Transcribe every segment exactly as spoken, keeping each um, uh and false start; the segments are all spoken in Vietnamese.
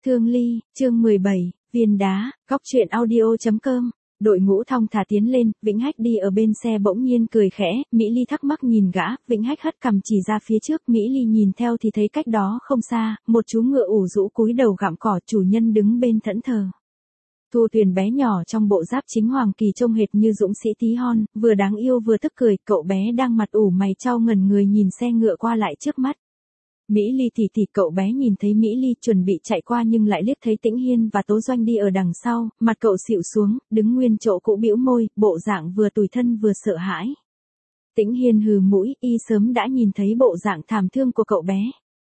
Thương Ly, chương mười bảy, viên đá, góc truyện audio.com. Đội ngũ thong thả tiến lên, Vĩnh Hách đi ở bên xe bỗng nhiên cười khẽ, Mỹ Ly thắc mắc nhìn gã, Vĩnh Hách hất cằm chỉ ra phía trước, Mỹ Ly nhìn theo thì thấy cách đó không xa, một chú ngựa ủ rũ cúi đầu gặm cỏ, chủ nhân đứng bên thẫn thờ. Thu Tuyền bé nhỏ trong bộ giáp chính hoàng kỳ trông hệt như dũng sĩ tí hon, vừa đáng yêu vừa tức cười, cậu bé đang mặt ủ mày chau ngẩn người nhìn xe ngựa qua lại trước mắt. Mỹ Ly tỉ tỉ, cậu bé nhìn thấy Mỹ Ly chuẩn bị chạy qua nhưng lại liếc thấy Tĩnh Hiên và Tố Doanh đi ở đằng sau, mặt cậu xịu xuống, đứng nguyên chỗ cũ bĩu môi, bộ dạng vừa tủi thân vừa sợ hãi. Tĩnh Hiên hừ mũi, y sớm đã nhìn thấy bộ dạng thảm thương của cậu bé.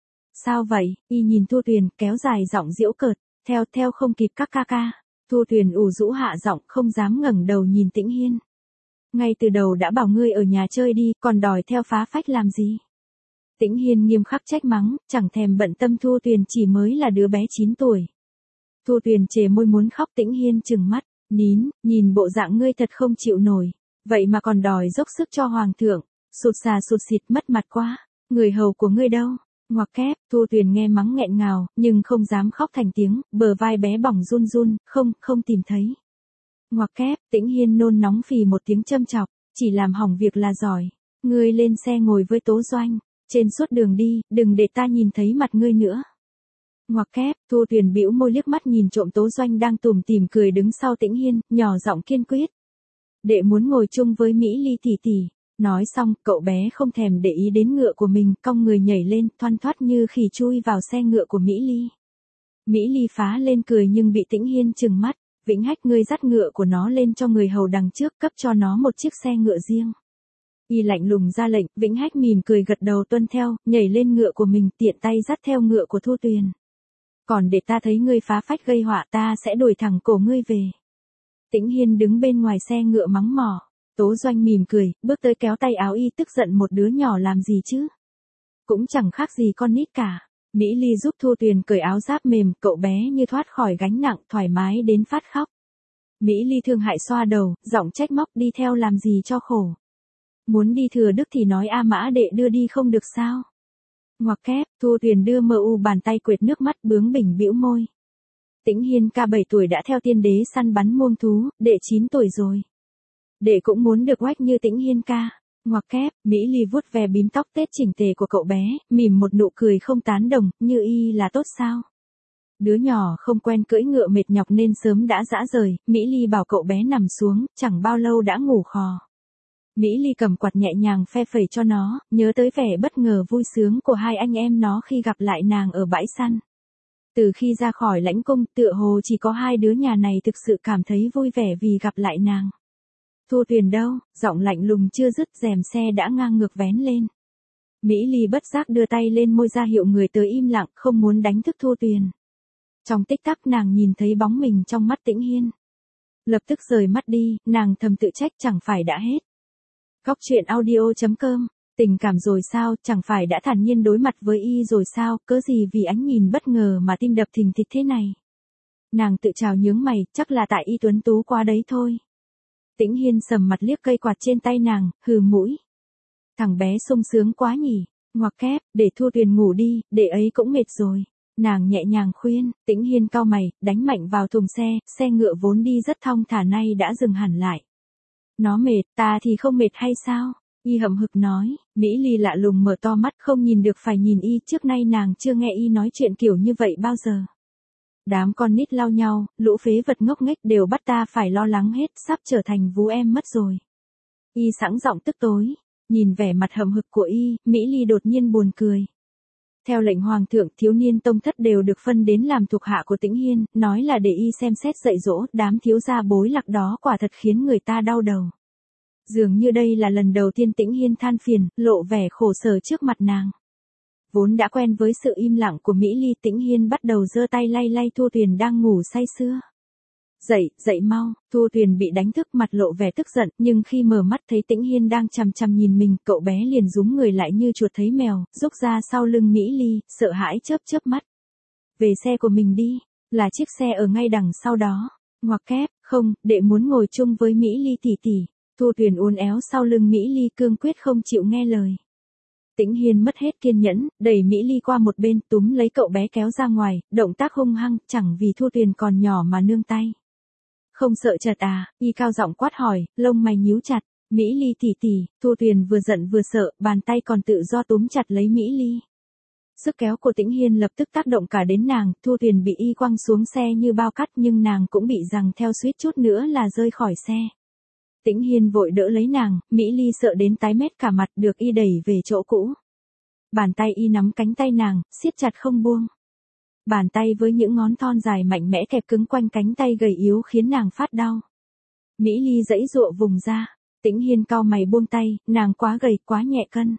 Sao vậy? Y nhìn Thu Tuyền, kéo dài giọng giễu cợt, theo theo không kịp các ca ca. Thu Tuyền ủ rũ hạ giọng, không dám ngẩng đầu nhìn Tĩnh Hiên. Ngay từ đầu đã bảo ngươi ở nhà chơi đi, còn đòi theo phá phách làm gì? Tĩnh Hiên nghiêm khắc trách mắng, chẳng thèm bận tâm Thu Tuyền chỉ mới là đứa bé chín tuổi. Thu Tuyền chề môi muốn khóc, Tĩnh Hiên trừng mắt, nín, nhìn bộ dạng ngươi thật không chịu nổi, vậy mà còn đòi dốc sức cho hoàng thượng, sụt sà sụt xịt mất mặt quá, người hầu của ngươi đâu? Ngoặc kép, Thu Tuyền nghe mắng nghẹn ngào, nhưng không dám khóc thành tiếng, bờ vai bé bỏng run run, không, không tìm thấy. Ngoặc kép, Tĩnh Hiên nôn nóng phì một tiếng châm chọc, chỉ làm hỏng việc là giỏi, ngươi lên xe ngồi với Tố Doanh. Trên suốt đường đi, đừng để ta nhìn thấy mặt ngươi nữa. Ngoặc kép, Thu Tuyền bĩu môi liếc mắt nhìn trộm Tố Doanh đang tủm tỉm cười đứng sau Tĩnh Hiên, nhỏ giọng kiên quyết. Đệ muốn ngồi chung với Mỹ Ly tỷ tỷ. Nói xong, cậu bé không thèm để ý đến ngựa của mình, cong người nhảy lên, thoăn thoắt như khỉ chui vào xe ngựa của Mỹ Ly. Mỹ Ly phá lên cười nhưng bị Tĩnh Hiên trừng mắt, Vĩnh Hách ngươi dắt ngựa của nó lên cho người hầu đằng trước, cấp cho nó một chiếc xe ngựa riêng. Y lạnh lùng ra lệnh, Vĩnh Hách mỉm cười gật đầu tuân theo, nhảy lên ngựa của mình, tiện tay dắt theo ngựa của Thu Tuyền. Còn để ta thấy ngươi phá phách gây họa, ta sẽ đuổi thẳng cổ ngươi về. Tĩnh Hiên đứng bên ngoài xe ngựa mắng mỏ, Tố Doanh mỉm cười, bước tới kéo tay áo y, tức giận một đứa nhỏ làm gì chứ? Cũng chẳng khác gì con nít cả. Mỹ Ly giúp Thu Tuyền cởi áo giáp mềm, cậu bé như thoát khỏi gánh nặng, thoải mái đến phát khóc. Mỹ Ly thương hại xoa đầu, giọng trách móc, đi theo làm gì cho khổ. Muốn đi thừa đức thì nói A Mã đệ đưa đi không được sao? Ngoặc kép, Thu Tuyền đưa mờ u bàn tay quệt nước mắt, bướng bỉnh bĩu môi. Tĩnh Hiên ca bảy tuổi đã theo tiên đế săn bắn muông thú, đệ chín tuổi rồi. Đệ cũng muốn được oách như Tĩnh Hiên ca. Ngoặc kép, Mỹ Ly vuốt ve bím tóc tết chỉnh tề của cậu bé, mỉm một nụ cười không tán đồng, như y là tốt sao? Đứa nhỏ không quen cưỡi ngựa mệt nhọc nên sớm đã dã rời, Mỹ Ly bảo cậu bé nằm xuống, chẳng bao lâu đã ngủ khò. Mỹ Ly cầm quạt nhẹ nhàng phe phẩy cho nó, nhớ tới vẻ bất ngờ vui sướng của hai anh em nó khi gặp lại nàng ở bãi săn. Từ khi ra khỏi lãnh cung, tựa hồ chỉ có hai đứa nhà này thực sự cảm thấy vui vẻ vì gặp lại nàng. Thu Tuyền đâu? Giọng lạnh lùng chưa dứt, rèm xe đã ngang ngược vén lên. Mỹ Ly bất giác đưa tay lên môi ra hiệu người tới im lặng, không muốn đánh thức Thu Tuyền. Trong tích tắc nàng nhìn thấy bóng mình trong mắt Tĩnh Hiên. Lập tức rời mắt đi, nàng thầm tự trách, chẳng phải đã hết. Góc truyện audio.com, tình cảm rồi sao, chẳng phải đã thản nhiên đối mặt với y rồi sao, cớ gì vì ánh nhìn bất ngờ mà tim đập thình thịch thế này. Nàng tự trào nhướng mày, chắc là tại y tuấn tú quá đấy thôi. Tĩnh Hiên sầm mặt liếc cây quạt trên tay nàng, hừ mũi. Thằng bé sung sướng quá nhỉ, ngoặc kép, để Thu Tuyền ngủ đi, để ấy cũng mệt rồi. Nàng nhẹ nhàng khuyên, Tĩnh Hiên cau mày, đánh mạnh vào thùng xe, xe ngựa vốn đi rất thong thả nay đã dừng hẳn lại. Nó mệt, ta thì không mệt hay sao? Y hậm hực nói, Mỹ Ly lạ lùng mở to mắt, không nhìn được phải nhìn y, trước nay nàng chưa nghe y nói chuyện kiểu như vậy bao giờ. Đám con nít lao nhau, lũ phế vật ngốc nghếch đều bắt ta phải lo lắng hết, sắp trở thành vú em mất rồi. Y sẵn giọng tức tối, nhìn vẻ mặt hậm hực của y, Mỹ Ly đột nhiên buồn cười. Theo lệnh hoàng thượng, thiếu niên tông thất đều được phân đến làm thuộc hạ của Tĩnh Hiên, nói là để y xem xét dạy dỗ, đám thiếu gia bối lạc đó quả thật khiến người ta đau đầu. Dường như đây là lần đầu tiên Tĩnh Hiên than phiền, lộ vẻ khổ sở trước mặt nàng. Vốn đã quen với sự im lặng của Mỹ Ly, Tĩnh Hiên bắt đầu giơ tay lay lay Thu Tuyền đang ngủ say sưa. Dậy, dậy mau, Thu Tuyền bị đánh thức, mặt lộ vẻ tức giận, nhưng khi mở mắt thấy Tĩnh Hiên đang chằm chằm nhìn mình, cậu bé liền rúm người lại như chuột thấy mèo, rúc ra sau lưng Mỹ Ly, sợ hãi chớp chớp mắt. Về xe của mình đi, là chiếc xe ở ngay đằng sau đó. Ngoặc kép, không, đệ muốn ngồi chung với Mỹ Ly tỷ tỷ. Thu Tuyền uốn éo sau lưng Mỹ Ly, cương quyết không chịu nghe lời. Tĩnh Hiên mất hết kiên nhẫn, đẩy Mỹ Ly qua một bên, túm lấy cậu bé kéo ra ngoài, động tác hung hăng, chẳng vì Thu Tuyền còn nhỏ mà nương tay. Không sợ chật à, y cao giọng quát hỏi, lông mày nhíu chặt, Mỹ Ly tỉ tỉ, Thu Tuyền vừa giận vừa sợ, bàn tay còn tự do túm chặt lấy Mỹ Ly. Sức kéo của Tĩnh Hiên lập tức tác động cả đến nàng, Thu Tuyền bị y quăng xuống xe như bao cát nhưng nàng cũng bị giằng theo suýt chút nữa là rơi khỏi xe. Tĩnh Hiên vội đỡ lấy nàng, Mỹ Ly sợ đến tái mét cả mặt được y đẩy về chỗ cũ. Bàn tay y nắm cánh tay nàng, siết chặt không buông. Bàn tay với những ngón thon dài mạnh mẽ kẹp cứng quanh cánh tay gầy yếu khiến nàng phát đau. Mỹ Ly giãy giụa vùng ra, Tĩnh Hiên cau mày buông tay, nàng quá gầy, quá nhẹ cân.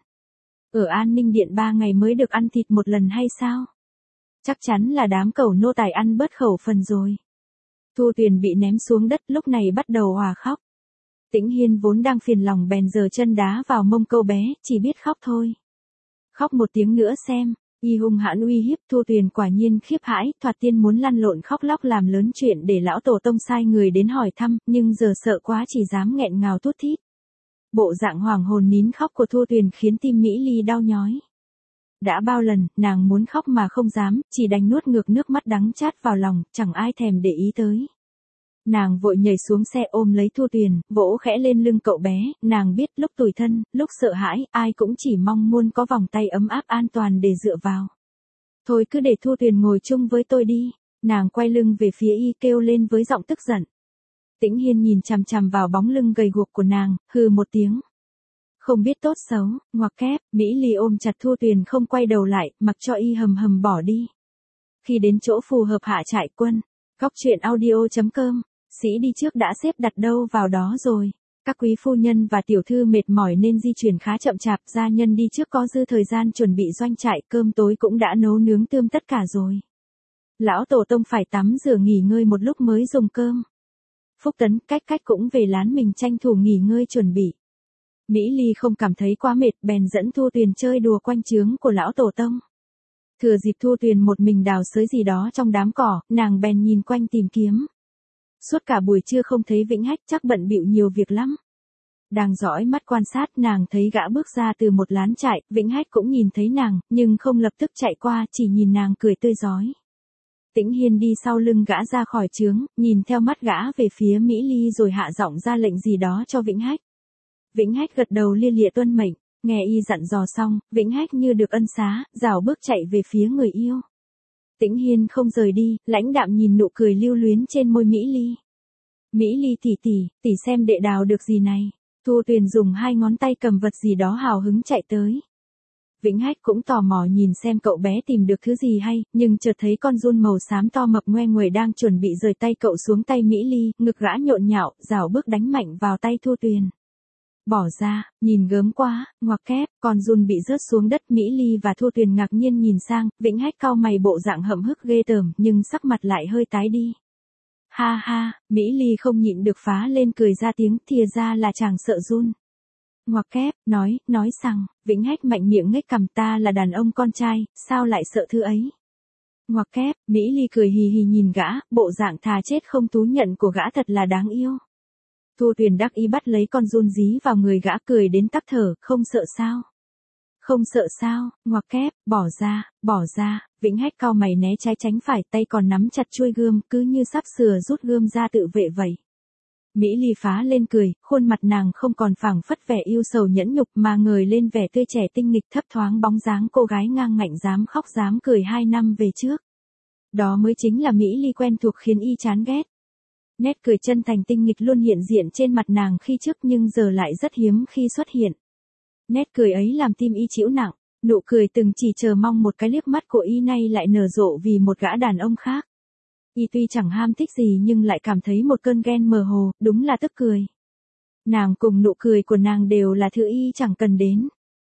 Ở An Ninh Điện ba ngày mới được ăn thịt một lần hay sao? Chắc chắn là đám cẩu nô tài ăn bớt khẩu phần rồi. Thu Tuyền bị ném xuống đất lúc này bắt đầu òa khóc. Tĩnh Hiên vốn đang phiền lòng bèn giơ chân đá vào mông câu bé, chỉ biết khóc thôi. Khóc một tiếng nữa xem, y hung hãn uy hiếp. Thu Tuyền quả nhiên khiếp hãi, thoạt tiên muốn lăn lộn khóc lóc làm lớn chuyện để lão tổ tông sai người đến hỏi thăm, nhưng giờ sợ quá chỉ dám nghẹn ngào thút thít. Bộ dạng hoàng hồn nín khóc của Thu Tuyền khiến tim Mỹ Ly đau nhói. Đã bao lần, nàng muốn khóc mà không dám, chỉ đành nuốt ngược nước mắt đắng chát vào lòng, chẳng ai thèm để ý tới. Nàng vội nhảy xuống xe ôm lấy Thu Tuyền, vỗ khẽ lên lưng cậu bé, nàng biết lúc tủi thân, lúc sợ hãi, ai cũng chỉ mong muốn có vòng tay ấm áp an toàn để dựa vào. Thôi cứ để Thu Tuyền ngồi chung với tôi đi, nàng quay lưng về phía y kêu lên với giọng tức giận. Tĩnh Hiên nhìn chằm chằm vào bóng lưng gầy guộc của nàng, hừ một tiếng. Không biết tốt xấu, ngoặc kép, Mỹ Ly ôm chặt Thu Tuyền không quay đầu lại, mặc cho y hầm hầm bỏ đi. Khi đến chỗ phù hợp hạ trại quân, góc truyện audio chấm com, sĩ đi trước đã xếp đặt đâu vào đó rồi. Các quý phu nhân và tiểu thư mệt mỏi nên di chuyển khá chậm chạp, gia nhân đi trước có dư thời gian chuẩn bị doanh trại, cơm tối cũng đã nấu nướng tươm tất cả rồi. Lão tổ tông phải tắm rửa nghỉ ngơi một lúc mới dùng cơm. Phúc Tấn cách cách cũng về lán mình tranh thủ nghỉ ngơi chuẩn bị. Mỹ Ly không cảm thấy quá mệt bèn dẫn Thu Tuyền chơi đùa quanh trướng của lão tổ tông. Thừa dịp Thu Tuyền một mình đào xới gì đó trong đám cỏ, nàng bèn nhìn quanh tìm kiếm. Suốt cả buổi trưa không thấy Vĩnh Hách, chắc bận bịu nhiều việc lắm. Đang dõi mắt quan sát, nàng thấy gã bước ra từ một lán trại, Vĩnh Hách cũng nhìn thấy nàng, nhưng không lập tức chạy qua, chỉ nhìn nàng cười tươi rói. Tĩnh Hiên đi sau lưng gã ra khỏi trướng, nhìn theo mắt gã về phía Mỹ Ly rồi hạ giọng ra lệnh gì đó cho Vĩnh Hách. Vĩnh Hách gật đầu lia lịa tuân mệnh, nghe y dặn dò xong, Vĩnh Hách như được ân xá, rảo bước chạy về phía người yêu. Tĩnh Hiên không rời đi, lãnh đạm nhìn nụ cười lưu luyến trên môi Mỹ Ly. Mỹ Ly tỉ tỉ, tỉ xem đệ đào được gì này. Thu Tuyền dùng hai ngón tay cầm vật gì đó hào hứng chạy tới. Vĩnh Hách cũng tò mò nhìn xem cậu bé tìm được thứ gì hay, nhưng chợt thấy con giun màu xám to mập ngoe nguẩy đang chuẩn bị rời tay cậu xuống tay Mỹ Ly, ngực gã nhộn nhạo, rảo bước đánh mạnh vào tay Thu Tuyền. Bỏ ra, nhìn gớm quá, ngoặc kép, con giun bị rớt xuống đất. Mỹ Ly và Thu Tuyền ngạc nhiên nhìn sang, Vĩnh Hách cau mày bộ dạng hậm hức ghê tởm, nhưng sắc mặt lại hơi tái đi. Ha ha, Mỹ Ly không nhịn được phá lên cười ra tiếng, thìa ra là chàng sợ giun. Ngoặc kép, nói, nói rằng, Vĩnh Hách mạnh miệng ngếch cằm, ta là đàn ông con trai, sao lại sợ thứ ấy. Ngoặc kép, Mỹ Ly cười hì hì nhìn gã, bộ dạng thà chết không thú nhận của gã thật là đáng yêu. Thu Tuyền đắc ý bắt lấy con giun dí vào người gã, cười đến tắc thở, không sợ sao. Không sợ sao, ngoặc kép, bỏ ra, bỏ ra. Vĩnh Hách cau mày né trái tránh phải, tay còn nắm chặt chuôi gươm, cứ như sắp sửa rút gươm ra tự vệ vậy. Mỹ Ly phá lên cười, khuôn mặt nàng không còn phảng phất vẻ yêu sầu nhẫn nhục mà ngời lên vẻ tươi trẻ tinh nghịch, thấp thoáng bóng dáng cô gái ngang ngạnh dám khóc dám cười hai năm về trước. Đó mới chính là Mỹ Ly quen thuộc khiến y chán ghét. Nét cười chân thành tinh nghịch luôn hiện diện trên mặt nàng khi trước nhưng giờ lại rất hiếm khi xuất hiện. Nét cười ấy làm tim y chịu nặng, nụ cười từng chỉ chờ mong một cái liếc mắt của y nay lại nở rộ vì một gã đàn ông khác. Y tuy chẳng ham thích gì nhưng lại cảm thấy một cơn ghen mơ hồ, đúng là tức cười. Nàng cùng nụ cười của nàng đều là thứ y chẳng cần đến.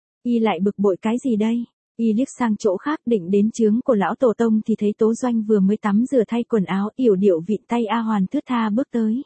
Y lại bực bội cái gì đây? Y liếc sang chỗ khác định đến trướng của lão tổ tông thì thấy Tố Doanh vừa mới tắm rửa thay quần áo, yểu điệu vịn tay A Hoàn thướt tha bước tới.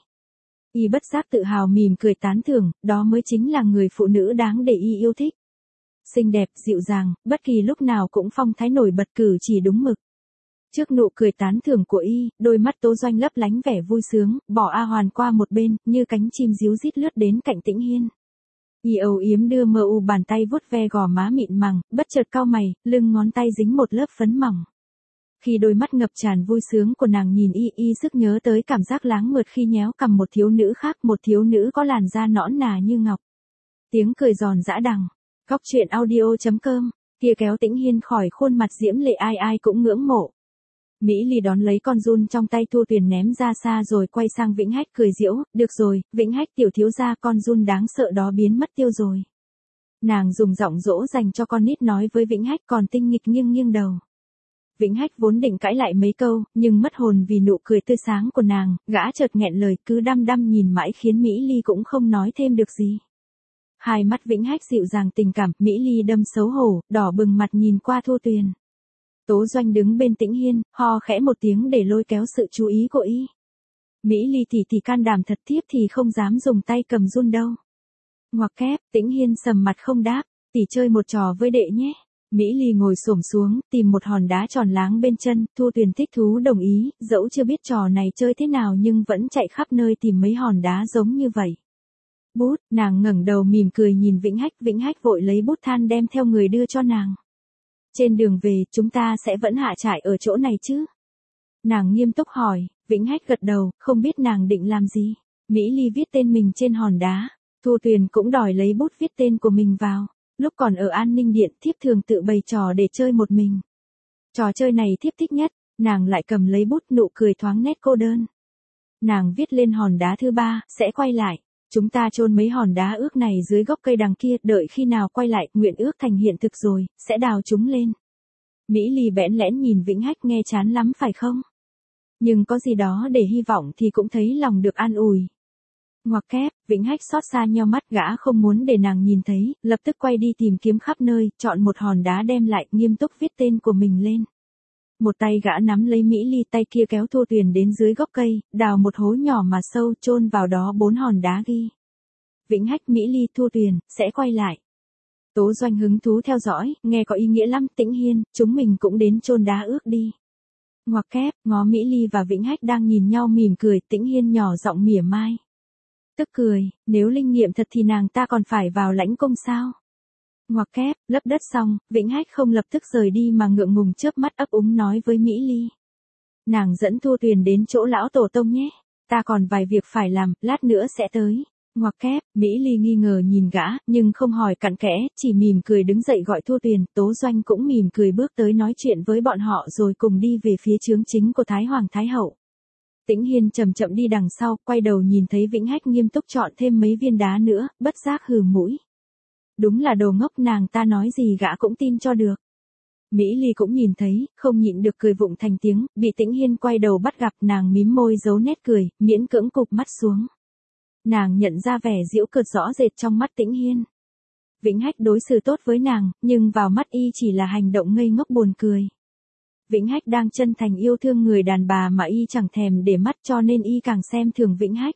Y bất giác tự hào mỉm cười tán thưởng, đó mới chính là người phụ nữ đáng để y yêu thích. Xinh đẹp, dịu dàng, bất kỳ lúc nào cũng phong thái nổi bật, cử chỉ đúng mực. Trước nụ cười tán thưởng của y, đôi mắt Tố Doanh lấp lánh vẻ vui sướng, bỏ A Hoàn qua một bên, như cánh chim ríu rít lướt đến cạnh Tĩnh Hiên. Y âu yếm đưa mơ u bàn tay vuốt ve gò má mịn màng, bất chợt cau mày, lưng ngón tay dính một lớp phấn mỏng. Khi đôi mắt ngập tràn vui sướng của nàng nhìn y, y sức nhớ tới cảm giác láng mượt khi nhéo cằm một thiếu nữ khác, một thiếu nữ có làn da nõn nà như ngọc. Tiếng cười giòn giã đằng. Góc truyện audio chấm com, kia kéo Tĩnh Hiên khỏi khuôn mặt diễm lệ ai ai cũng ngưỡng mộ. Mỹ Ly đón lấy con giun trong tay Thu Tuyền ném ra xa rồi quay sang Vĩnh Hách cười giễu, được rồi, Vĩnh Hách tiểu thiếu gia, con giun đáng sợ đó biến mất tiêu rồi. Nàng dùng giọng dỗ dành cho con nít nói với Vĩnh Hách, còn tinh nghịch nghiêng nghiêng đầu. Vĩnh Hách vốn định cãi lại mấy câu, nhưng mất hồn vì nụ cười tươi sáng của nàng, gã chợt nghẹn lời cứ đăm đăm nhìn mãi khiến Mỹ Ly cũng không nói thêm được gì. Hai mắt Vĩnh Hách dịu dàng tình cảm, Mỹ Ly đâm xấu hổ, đỏ bừng mặt nhìn qua Thu Tuyền. Tố Doanh đứng bên Tĩnh Hiên, ho khẽ một tiếng để lôi kéo sự chú ý của y. Mỹ Ly thì thì can đảm thật tiếp thì không dám dùng tay cầm giun đâu. Ngoặc kép, Tĩnh Hiên sầm mặt không đáp, tỷ chơi một trò với đệ nhé. Mỹ Ly ngồi xổm xuống, tìm một hòn đá tròn láng bên chân, Thu Tuyền thích thú đồng ý, dẫu chưa biết trò này chơi thế nào nhưng vẫn chạy khắp nơi tìm mấy hòn đá giống như vậy. Bút, nàng ngẩng đầu mỉm cười nhìn Vĩnh Hách, Vĩnh Hách vội lấy bút than đem theo người đưa cho nàng. Trên đường về, chúng ta sẽ vẫn hạ trại ở chỗ này chứ? Nàng nghiêm túc hỏi, Vĩnh Hách gật đầu, không biết nàng định làm gì. Mỹ Ly viết tên mình trên hòn đá, Thu Tuyền cũng đòi lấy bút viết tên của mình vào. Lúc còn ở an ninh điện, thiếp thường tự bày trò để chơi một mình. Trò chơi này thiếp thích nhất, nàng lại cầm lấy bút, nụ cười thoáng nét cô đơn. Nàng viết lên hòn đá thứ ba, sẽ quay lại. Chúng ta chôn mấy hòn đá ước này dưới gốc cây đằng kia, đợi khi nào quay lại, nguyện ước thành hiện thực rồi, sẽ đào chúng lên. Mỹ Ly bẽn lẽn nhìn Vĩnh Hách, nghe chán lắm phải không? Nhưng có gì đó để hy vọng thì cũng thấy lòng được an ủi. Ngoặc kép, Vĩnh Hách xót xa nheo mắt, gã không muốn để nàng nhìn thấy, lập tức quay đi tìm kiếm khắp nơi, chọn một hòn đá đem lại, nghiêm túc viết tên của mình lên. Một tay gã nắm lấy Mỹ Ly, tay kia kéo Thu Tuyền đến dưới gốc cây, đào một hố nhỏ mà sâu, chôn vào đó bốn hòn đá ghi. Vĩnh Hách, Mỹ Ly, Thu Tuyền, sẽ quay lại. Tố Doanh hứng thú theo dõi, nghe có ý nghĩa lắm, Tĩnh Hiên, chúng mình cũng đến chôn đá ước đi. Ngoặc kép, ngó Mỹ Ly và Vĩnh Hách đang nhìn nhau mỉm cười, Tĩnh Hiên nhỏ giọng mỉa mai. Tức cười, nếu linh nghiệm thật thì nàng ta còn phải vào lãnh cung sao? Ngoặc kép, lấp đất xong, Vĩnh Hách không lập tức rời đi mà ngượng ngùng chớp mắt ấp úng nói với Mỹ Ly. Nàng dẫn Thu Tuyền đến chỗ lão tổ tông nhé, ta còn vài việc phải làm, lát nữa sẽ tới. Ngoặc kép, Mỹ Ly nghi ngờ nhìn gã, nhưng không hỏi cặn kẽ, chỉ mỉm cười đứng dậy gọi Thu Tuyền, Tố Doanh cũng mỉm cười bước tới nói chuyện với bọn họ rồi cùng đi về phía chướng chính của Thái Hoàng Thái Hậu. Tĩnh Hiên chậm chậm đi đằng sau, quay đầu nhìn thấy Vĩnh Hách nghiêm túc chọn thêm mấy viên đá nữa, bất giác hừ mũi. Đúng là đồ ngốc, nàng ta nói gì gã cũng tin cho được. Mỹ Ly cũng nhìn thấy, không nhịn được cười vụng thành tiếng, bị Tĩnh Hiên quay đầu bắt gặp, nàng mím môi giấu nét cười, miễn cưỡng cụp mắt xuống. Nàng nhận ra vẻ giễu cợt rõ rệt trong mắt Tĩnh Hiên. Vĩnh Hách đối xử tốt với nàng, nhưng vào mắt y chỉ là hành động ngây ngốc buồn cười. Vĩnh Hách đang chân thành yêu thương người đàn bà mà y chẳng thèm để mắt, cho nên y càng xem thường Vĩnh Hách.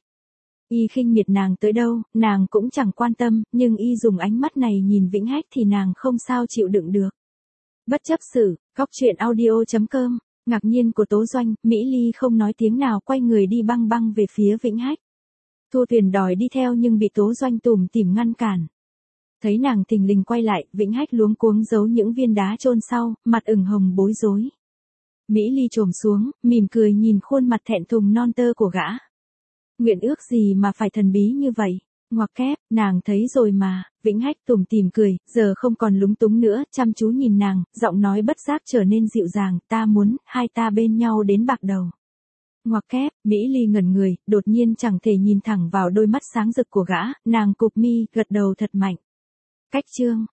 Y khinh miệt nàng tới đâu, nàng cũng chẳng quan tâm, nhưng y dùng ánh mắt này nhìn Vĩnh Hách thì nàng không sao chịu đựng được. Bất chấp sự, góc truyện audio chấm com, ngạc nhiên của Tố Doanh, Mỹ Ly không nói tiếng nào quay người đi băng băng về phía Vĩnh Hách. Thu Tuyền đòi đi theo nhưng bị Tố Doanh tủm tỉm ngăn cản. Thấy nàng thình lình quay lại, Vĩnh Hách luống cuống giấu những viên đá chôn sau, mặt ửng hồng bối rối. Mỹ Ly chồm xuống, mỉm cười nhìn khuôn mặt thẹn thùng non tơ của gã. Nguyện ước gì mà phải thần bí như vậy? Ngoặc kép, nàng thấy rồi mà. Vĩnh Hách tủm tỉm cười, giờ không còn lúng túng nữa, chăm chú nhìn nàng, giọng nói bất giác trở nên dịu dàng, ta muốn, hai ta bên nhau đến bạc đầu. Ngoặc kép, Mỹ Ly ngẩn người, đột nhiên chẳng thể nhìn thẳng vào đôi mắt sáng rực của gã, nàng cụp mi, gật đầu thật mạnh. Cách chương